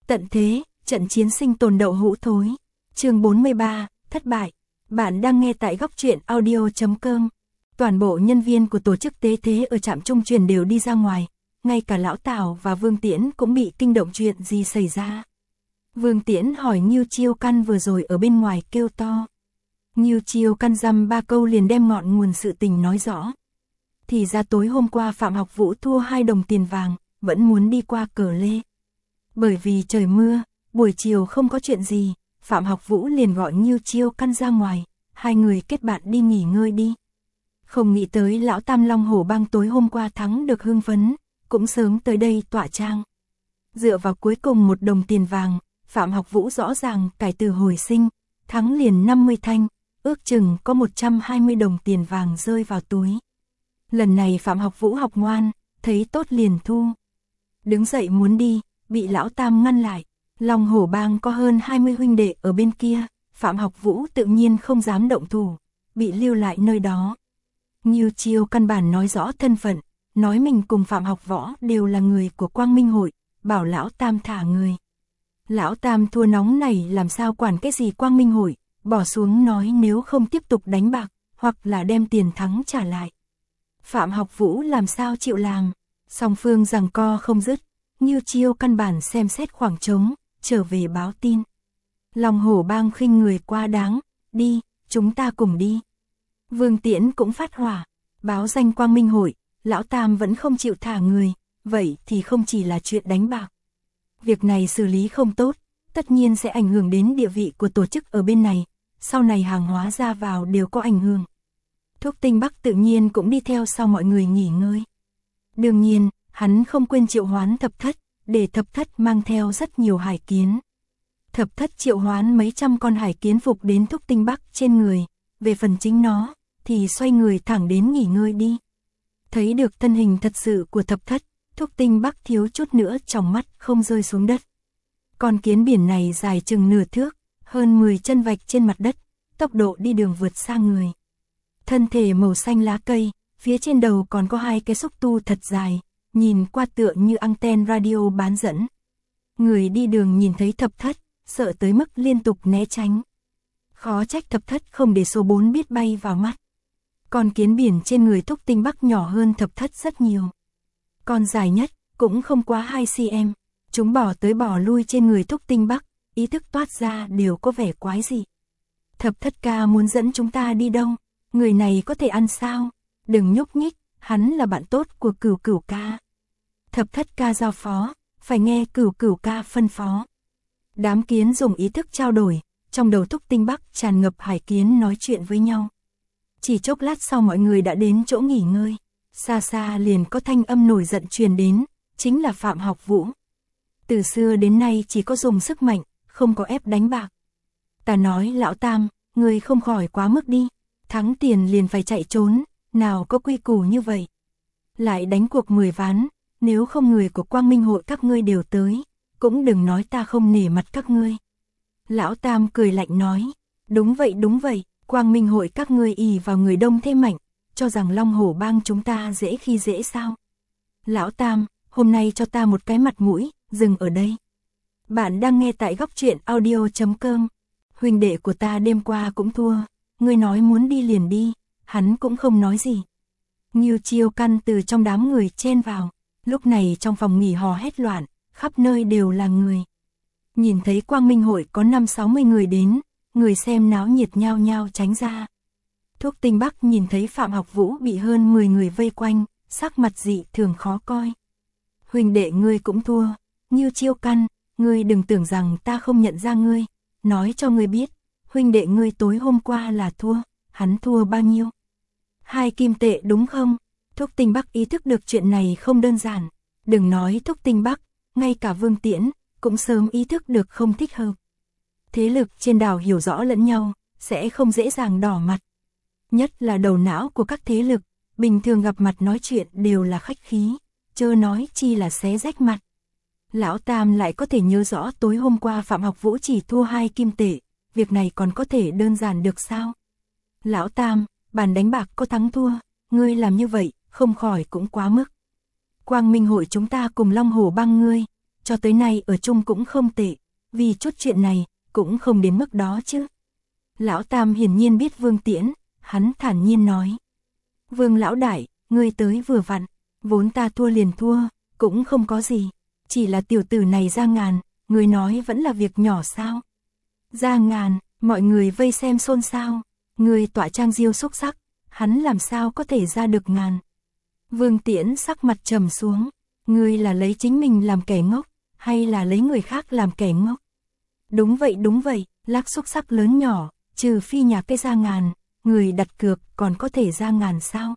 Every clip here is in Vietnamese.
Tận thế, trận chiến sinh tồn đậu hũ thối. Chương 43, thất bại. Bạn đang nghe tại góc truyện audio.com. Toàn bộ nhân viên của tổ chức tế thế ở trạm trung truyền đều đi ra ngoài, ngay cả Lão Tào và Vương Tiễn cũng bị kinh động chuyện gì xảy ra. Vương Tiễn hỏi Ngưu Chiêu Căn vừa rồi ở bên ngoài kêu to. Ngưu Chiêu Căn dăm ba câu liền đem ngọn nguồn sự tình nói rõ. Thì ra tối hôm qua Phạm Học Vũ thua 2 đồng tiền vàng, vẫn muốn đi qua Cờ Lê. Bởi vì trời mưa, buổi chiều không có chuyện gì, Phạm Học Vũ liền gọi Ngưu Chiêu Căn ra ngoài, hai người kết bạn đi nghỉ ngơi đi. Không nghĩ tới lão Tam Long Hổ Bang tối hôm qua thắng được hưng phấn, cũng sớm tới đây tọa trang. Dựa vào cuối cùng 1 đồng tiền vàng, Phạm Học Vũ rõ ràng cải từ hồi sinh, thắng liền 50 thanh, ước chừng có 120 đồng tiền vàng rơi vào túi. Lần này Phạm Học Vũ học ngoan, thấy tốt liền thu. Đứng dậy muốn đi, bị lão Tam ngăn lại. Long Hổ Bang có hơn 20 huynh đệ ở bên kia, Phạm Học Vũ tự nhiên không dám động thủ, bị lưu lại nơi đó. Ngưu Chiêu căn bản nói rõ thân phận, nói mình cùng Phạm Học Võ đều là người của Quang Minh Hội, bảo lão Tam thả người. Lão Tam thua nóng này làm sao quản cái gì Quang Minh Hội, bỏ xuống nói nếu không tiếp tục đánh bạc, hoặc là đem tiền thắng trả lại. Phạm Học Vũ làm sao chịu làm, song phương giằng co không dứt, Ngưu Chiêu căn bản xem xét khoảng trống, trở về báo tin. Long Hổ Bang khinh người quá đáng, đi, chúng ta cùng đi. Vương Tiễn cũng phát hỏa, báo danh Quang Minh Hội, lão Tam vẫn không chịu thả người, vậy thì không chỉ là chuyện đánh bạc. Việc này xử lý không tốt, tất nhiên sẽ ảnh hưởng đến địa vị của tổ chức ở bên này, sau này hàng hóa ra vào đều có ảnh hưởng. Thúc Tinh Bắc tự nhiên cũng đi theo sau mọi người nghỉ ngơi. Đương nhiên, hắn không quên triệu hoán thập thất, để thập thất mang theo rất nhiều hải kiến. Thập thất triệu hoán mấy trăm con hải kiến phục đến Thúc Tinh Bắc trên người, về phần chính nó, thì xoay người thẳng đến nghỉ ngơi đi. Thấy được thân hình thật sự của thập thất, Thúc Tinh Bắc thiếu chút nữa trong mắt không rơi xuống đất. Con kiến biển này dài chừng nửa thước, hơn 10 chân vạch trên mặt đất, tốc độ đi đường vượt xa người. Thân thể màu xanh lá cây, phía trên đầu còn có 2 cái xúc tu thật dài, nhìn qua tựa như anten radio bán dẫn. Người đi đường nhìn thấy thập thất, sợ tới mức liên tục né tránh. Khó trách thập thất không để số 4 biết bay vào mắt. Con kiến biển trên người Thúc Tinh Bắc nhỏ hơn thập thất rất nhiều. Con dài nhất, cũng không quá 2 cm. Chúng bỏ tới bỏ lui trên người Thúc Tinh Bắc, ý thức toát ra đều có vẻ quái dị. Thập thất ca muốn dẫn chúng ta đi đâu? Người này có thể ăn sao? Đừng nhúc nhích, hắn là bạn tốt của Cửu Cửu ca. Thập thất ca giao phó, phải nghe Cửu Cửu ca phân phó. Đám kiến dùng ý thức trao đổi, trong đầu Thúc Tinh Bắc tràn ngập hải kiến nói chuyện với nhau. Chỉ chốc lát sau mọi người đã đến chỗ nghỉ ngơi, xa xa liền có thanh âm nổi giận truyền đến, chính là Phạm Học Vũ. Từ xưa đến nay chỉ có dùng sức mạnh, không có ép đánh bạc. Ta nói lão Tam, người không khỏi quá mức đi, thắng tiền liền phải chạy trốn, nào có quy củ như vậy. Lại đánh cuộc 10 ván, nếu không người của Quang Minh Hội các ngươi đều tới, cũng đừng nói ta không nể mặt các ngươi. Lão Tam cười lạnh nói, đúng vậy, Quang Minh Hội các ngươi ỷ vào người đông thế mạnh, cho rằng Long Hổ Bang chúng ta dễ khi dễ sao. Lão Tam, hôm nay cho ta một cái mặt mũi, dừng ở đây. Bạn đang nghe tại góc truyện audio.com. Huynh đệ của ta đêm qua cũng thua, ngươi nói muốn đi liền đi, hắn cũng không nói gì. Ngưu Chiêu Căn từ trong đám người chen vào, lúc này trong phòng nghỉ hò hét loạn, khắp nơi đều là người. Nhìn thấy Quang Minh Hội có 5-60 người đến, người xem náo nhiệt nhao nhao tránh ra. Thúc Tinh Bắc nhìn thấy Phạm Học Vũ bị hơn 10 người vây quanh, sắc mặt dị thường khó coi. Huynh đệ ngươi cũng thua, Ngưu Chiêu Căn, ngươi đừng tưởng rằng ta không nhận ra ngươi, nói cho ngươi biết, huynh đệ ngươi tối hôm qua là thua, hắn thua bao nhiêu? 2 kim tệ đúng không? Thúc Tinh Bắc ý thức được chuyện này không đơn giản, đừng nói Thúc Tinh Bắc, ngay cả Vương Tiễn cũng sớm ý thức được không thích hợp. Thế lực trên đảo hiểu rõ lẫn nhau, sẽ không dễ dàng đỏ mặt. Nhất là đầu não của các thế lực, bình thường gặp mặt nói chuyện đều là khách khí, chớ nói chi là xé rách mặt. Lão Tam lại có thể nhớ rõ tối hôm qua Phạm Học Vũ chỉ thua 2 kim tệ, việc này còn có thể đơn giản được sao? Lão Tam, bàn đánh bạc có thắng thua, ngươi làm như vậy, không khỏi cũng quá mức. Quang Minh Hội chúng ta cùng Long Hổ Bang ngươi, cho tới nay ở chung cũng không tệ, vì chút chuyện này, cũng không đến mức đó chứ. Lão Tam hiển nhiên biết Vương Tiễn, hắn thản nhiên nói. Vương lão đại, ngươi tới vừa vặn, vốn ta thua liền thua, cũng không có gì, chỉ là tiểu tử này ra ngàn, ngươi nói vẫn là việc nhỏ sao? Ra ngàn, mọi người vây xem xôn xao, ngươi tọa trang diêu xúc sắc, hắn làm sao có thể ra được ngàn? Vương Tiễn sắc mặt trầm xuống, ngươi là lấy chính mình làm kẻ ngốc, hay là lấy người khác làm kẻ ngốc? Đúng vậy, lắc xúc sắc lớn nhỏ, trừ phi nhà cái ra ngàn, người đặt cược còn có thể ra ngàn sao?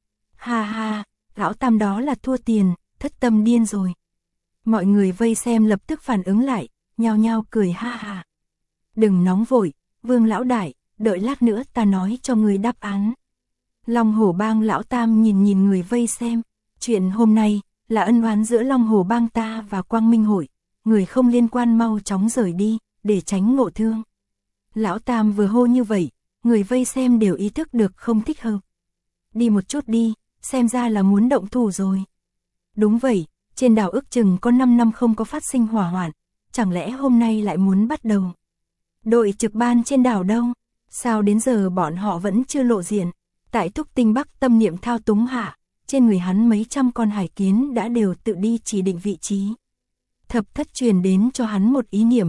Ha ha, lão Tam đó là thua tiền, thất tâm điên rồi. Mọi người vây xem lập tức phản ứng lại, nhao nhao cười ha ha. Đừng nóng vội, Vương lão đại, đợi lát nữa ta nói cho người đáp án. Long Hổ Bang lão Tam nhìn người vây xem, chuyện hôm nay là ân oán giữa Long Hổ Bang ta và Quang Minh hội, người không liên quan mau chóng rời đi, để tránh ngộ thương. Lão Tam vừa hô như vậy, người vây xem đều ý thức được không thích hợp. Đi một chút đi, xem ra là muốn động thủ rồi. Đúng vậy, trên đảo ước chừng có 5 năm không có phát sinh hỏa hoạn, chẳng lẽ hôm nay lại muốn bắt đầu? Đội trực ban trên đảo đâu? Sao đến giờ bọn họ vẫn chưa lộ diện? Tại Thúc Tinh Bắc tâm niệm thao túng hạ, trên người hắn mấy trăm con hải kiến đã đều tự đi chỉ định vị trí. Thập Thất truyền đến cho hắn một ý niệm,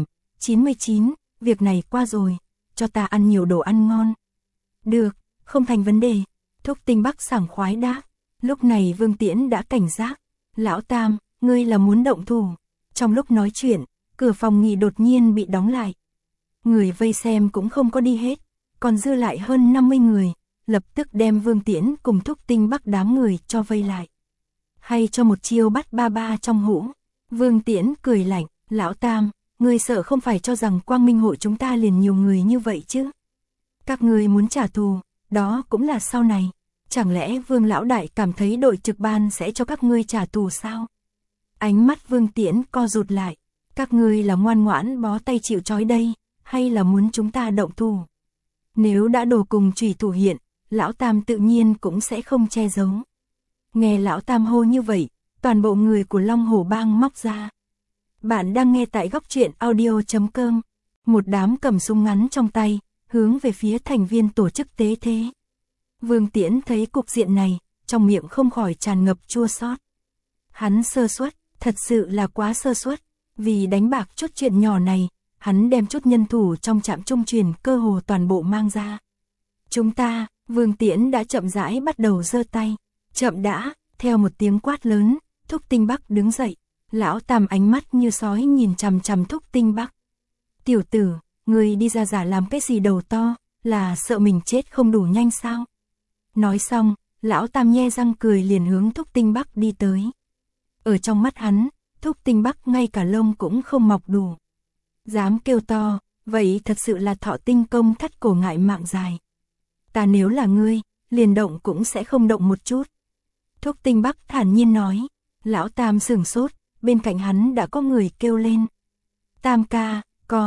99, việc này qua rồi, cho ta ăn nhiều đồ ăn ngon. Được, không thành vấn đề. Thúc Tinh Bắc sảng khoái đáp. Lúc này Vương Tiễn đã cảnh giác. Lão Tam, ngươi là muốn động thủ. Trong lúc nói chuyện, cửa phòng nghỉ đột nhiên bị đóng lại. Người vây xem cũng không có đi hết, còn dư lại hơn 50 người, lập tức đem Vương Tiễn cùng Thúc Tinh Bắc đám người cho vây lại. Hay cho một chiêu bắt ba ba trong hũ. Vương Tiễn cười lạnh, lão Tam, ngươi sợ không phải cho rằng Quang Minh hội chúng ta liền nhiều người như vậy chứ? Các ngươi muốn trả thù, đó cũng là sau này. Chẳng lẽ Vương lão đại cảm thấy đội trực ban sẽ cho các ngươi trả thù sao? Ánh mắt Vương Tiễn co rụt lại, các ngươi là ngoan ngoãn bó tay chịu trói đây, hay là muốn chúng ta động thủ? Nếu đã đồ cùng chủy thủ hiện, lão Tam tự nhiên cũng sẽ không che giấu. Nghe lão Tam hô như vậy, toàn bộ người của Long Hổ Bang móc ra. Bạn đang nghe tại góc truyện audio.com. Một đám cầm súng ngắn trong tay, hướng về phía thành viên tổ chức tế thế. Vương Tiễn thấy cục diện này, trong miệng không khỏi tràn ngập chua xót. Hắn sơ suất, thật sự là quá sơ suất, vì đánh bạc chút chuyện nhỏ này, hắn đem chút nhân thủ trong trạm trung truyền cơ hồ toàn bộ mang ra. Chúng ta, Vương Tiễn đã chậm rãi bắt đầu giơ tay. Chậm đã, theo một tiếng quát lớn, Thúc Tinh Bắc đứng dậy. Lão Tam ánh mắt như sói nhìn chằm chằm Thúc Tinh Bắc. Tiểu tử, ngươi đi ra giả làm cái gì đầu to, là sợ mình chết không đủ nhanh sao? Nói xong, lão Tam nhe răng cười liền hướng Thúc Tinh Bắc đi tới. Ở trong mắt hắn, Thúc Tinh Bắc ngay cả lông cũng không mọc đủ. Dám kêu to, vậy thật sự là thọ tinh công thắt cổ ngại mạng dài. Ta nếu là ngươi, liền động cũng sẽ không động một chút. Thúc Tinh Bắc thản nhiên nói. Lão Tam sửng sốt, bên cạnh hắn đã có người kêu lên. Tam ca,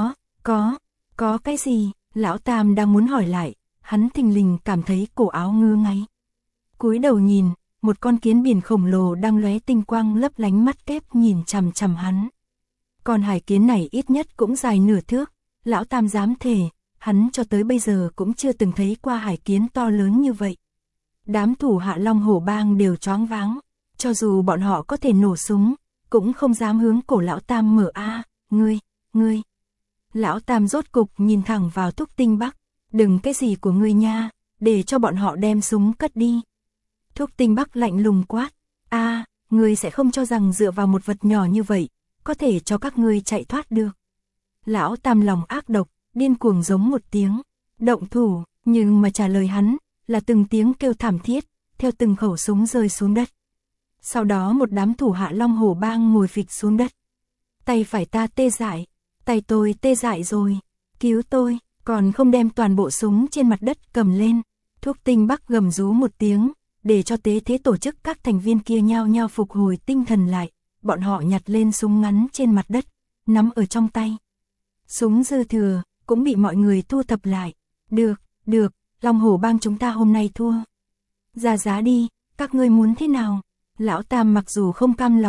có cái gì? Lão Tam đang muốn hỏi lại, hắn thình lình cảm thấy cổ áo ngứa ngáy. Cúi đầu nhìn, một con kiến biển khổng lồ đang lóe tinh quang lấp lánh mắt kép nhìn chằm chằm hắn. Con hải kiến này ít nhất cũng dài nửa thước, lão Tam dám thề, hắn cho tới bây giờ cũng chưa từng thấy qua hải kiến to lớn như vậy. Đám thủ hạ Long Hổ Bang đều choáng váng, cho dù bọn họ có thể nổ súng, cũng không dám hướng cổ lão Tam mở a. Ngươi. Lão Tam rốt cục nhìn thẳng vào Thúc Tinh Bắc, đừng cái gì của ngươi nha, để cho bọn họ đem súng cất đi. Thúc Tinh Bắc lạnh lùng quát, ngươi sẽ không cho rằng dựa vào một vật nhỏ như vậy, có thể cho các ngươi chạy thoát được. Lão Tam lòng ác độc, điên cuồng giống một tiếng, động thủ, nhưng mà trả lời hắn, là từng tiếng kêu thảm thiết, theo từng khẩu súng rơi xuống đất. Sau đó một đám thủ hạ Long Hổ Bang ngồi phịch xuống đất. Tay phải ta tê dại, tay tôi tê dại rồi, cứu tôi, còn không đem toàn bộ súng trên mặt đất cầm lên. Thúc Tinh Bắc gầm rú một tiếng, để cho tế thế tổ chức các thành viên kia nhao nhao phục hồi tinh thần lại. Bọn họ nhặt lên súng ngắn trên mặt đất, nắm ở trong tay. Súng dư thừa, cũng bị mọi người thu thập lại. Được, Long Hổ Bang chúng ta hôm nay thua. Ra giá đi, các ngươi muốn thế nào? Lão Tam mặc dù không cam lòng,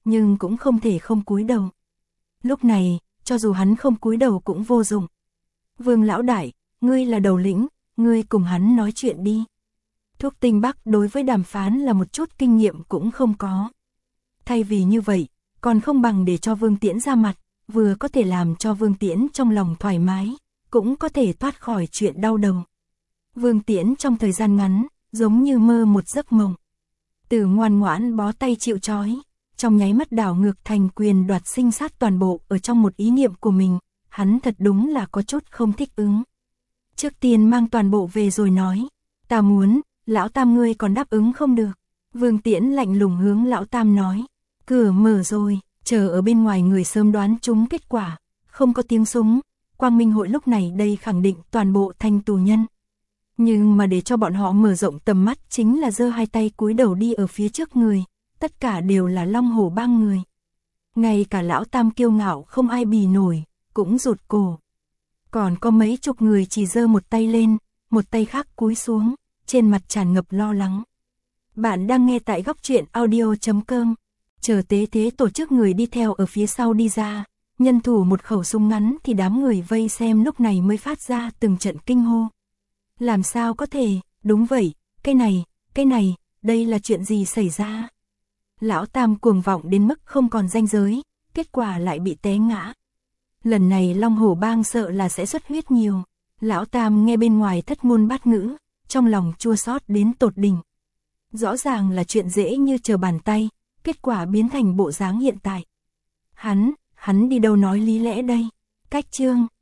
nhưng cũng không thể không cúi đầu. Lúc này, cho dù hắn không cúi đầu cũng vô dụng. Vương lão đại, ngươi là đầu lĩnh, ngươi cùng hắn nói chuyện đi. Thuốc Tinh Bắc đối với đàm phán là một chút kinh nghiệm cũng không có. Thay vì như vậy, còn không bằng để cho Vương Tiễn ra mặt, vừa có thể làm cho Vương Tiễn trong lòng thoải mái, cũng có thể thoát khỏi chuyện đau đầu. Vương Tiễn trong thời gian ngắn, giống như mơ một giấc mộng. Từ ngoan ngoãn bó tay chịu trói, trong nháy mắt đảo ngược thành quyền đoạt sinh sát toàn bộ ở trong một ý niệm của mình, hắn thật đúng là có chút không thích ứng. Trước tiên mang toàn bộ về rồi nói, ta muốn, lão Tam ngươi còn đáp ứng không được. Vương Tiễn lạnh lùng hướng lão Tam nói, cửa mở rồi, chờ ở bên ngoài người sớm đoán trúng kết quả, không có tiếng súng, Quang Minh hội lúc này đây khẳng định toàn bộ thành tù nhân. Nhưng mà để cho bọn họ mở rộng tầm mắt chính là giơ hai tay cúi đầu đi ở phía trước người, tất cả đều là Long Hổ Bang người. Ngay cả lão Tam kiêu ngạo không ai bì nổi, cũng rụt cổ. Còn có mấy chục người chỉ giơ một tay lên, một tay khác cúi xuống, trên mặt tràn ngập lo lắng. Bạn đang nghe tại góc truyện audio.com. Chờ Tế Thế tổ chức người đi theo ở phía sau đi ra, nhân thủ một khẩu súng ngắn thì đám người vây xem lúc này mới phát ra từng trận kinh hô. Làm sao có thể, đúng vậy, cái này, đây là chuyện gì xảy ra? Lão Tam cuồng vọng đến mức không còn ranh giới, kết quả lại bị té ngã. Lần này Long Hổ Bang sợ là sẽ xuất huyết nhiều. Lão Tam nghe bên ngoài thất ngôn bát ngữ, trong lòng chua xót đến tột đỉnh. Rõ ràng là chuyện dễ như trở bàn tay, kết quả biến thành bộ dáng hiện tại. Hắn đi đâu nói lý lẽ đây? Cách chương